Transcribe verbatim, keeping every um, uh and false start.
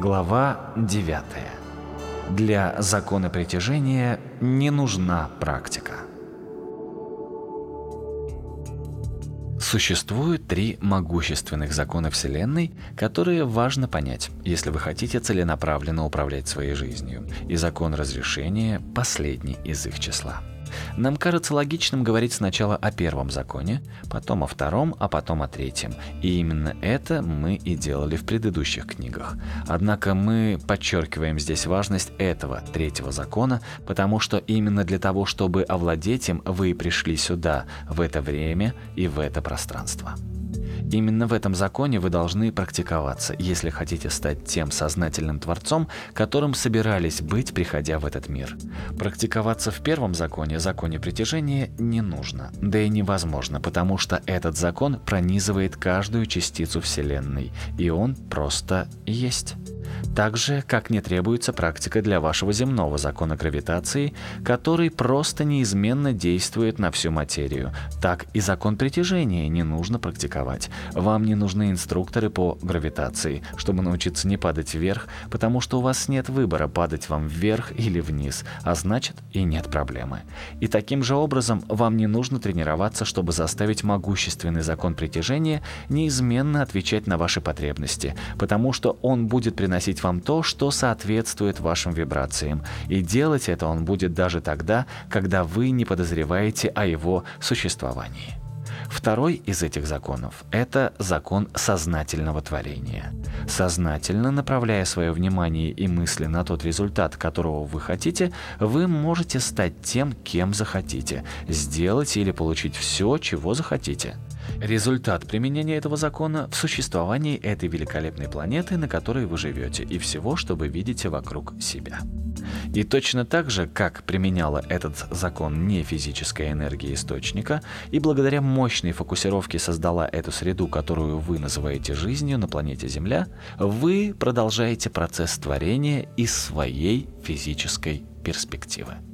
Глава девятая. Для закона притяжения не нужна практика. Существует три могущественных закона Вселенной, которые важно понять, если вы хотите целенаправленно управлять своей жизнью, и закон разрешения – последний из их числа. Нам кажется логичным говорить сначала о первом законе, потом о втором, а потом о третьем. И именно это мы и делали в предыдущих книгах. Однако мы подчеркиваем здесь важность этого третьего закона, потому что именно для того, чтобы овладеть им, вы и пришли сюда, в это время и в это пространство. Именно в этом законе вы должны практиковаться, если хотите стать тем сознательным творцом, которым собирались быть, приходя в этот мир. Практиковаться в первом законе, законе притяжения, не нужно, да и невозможно, потому что этот закон пронизывает каждую частицу Вселенной, и он просто есть. Так же, как не требуется практика для вашего земного закона гравитации, который просто неизменно действует на всю материю, так и закон притяжения не нужно практиковать. Вам не нужны инструкторы по гравитации, чтобы научиться не падать вверх, потому что у вас нет выбора, падать вам вверх или вниз, а значит и нет проблемы. И таким же образом вам не нужно тренироваться, чтобы заставить могущественный закон притяжения неизменно отвечать на ваши потребности, потому что он будет приносить вам то, что соответствует вашим вибрациям, и делать это он будет даже тогда, когда вы не подозреваете о его существовании. Второй из этих законов – это закон сознательного творения. Сознательно направляя свое внимание и мысли на тот результат, которого вы хотите, вы можете стать тем, кем захотите, сделать или получить все, чего захотите. Результат применения этого закона в существовании этой великолепной планеты, на которой вы живете, и всего, что вы видите вокруг себя. И точно так же, как применяла этот закон нефизическая энергия источника, и благодаря мощной фокусировке создала эту среду, которую вы называете жизнью на планете Земля, вы продолжаете процесс творения из своей физической перспективы.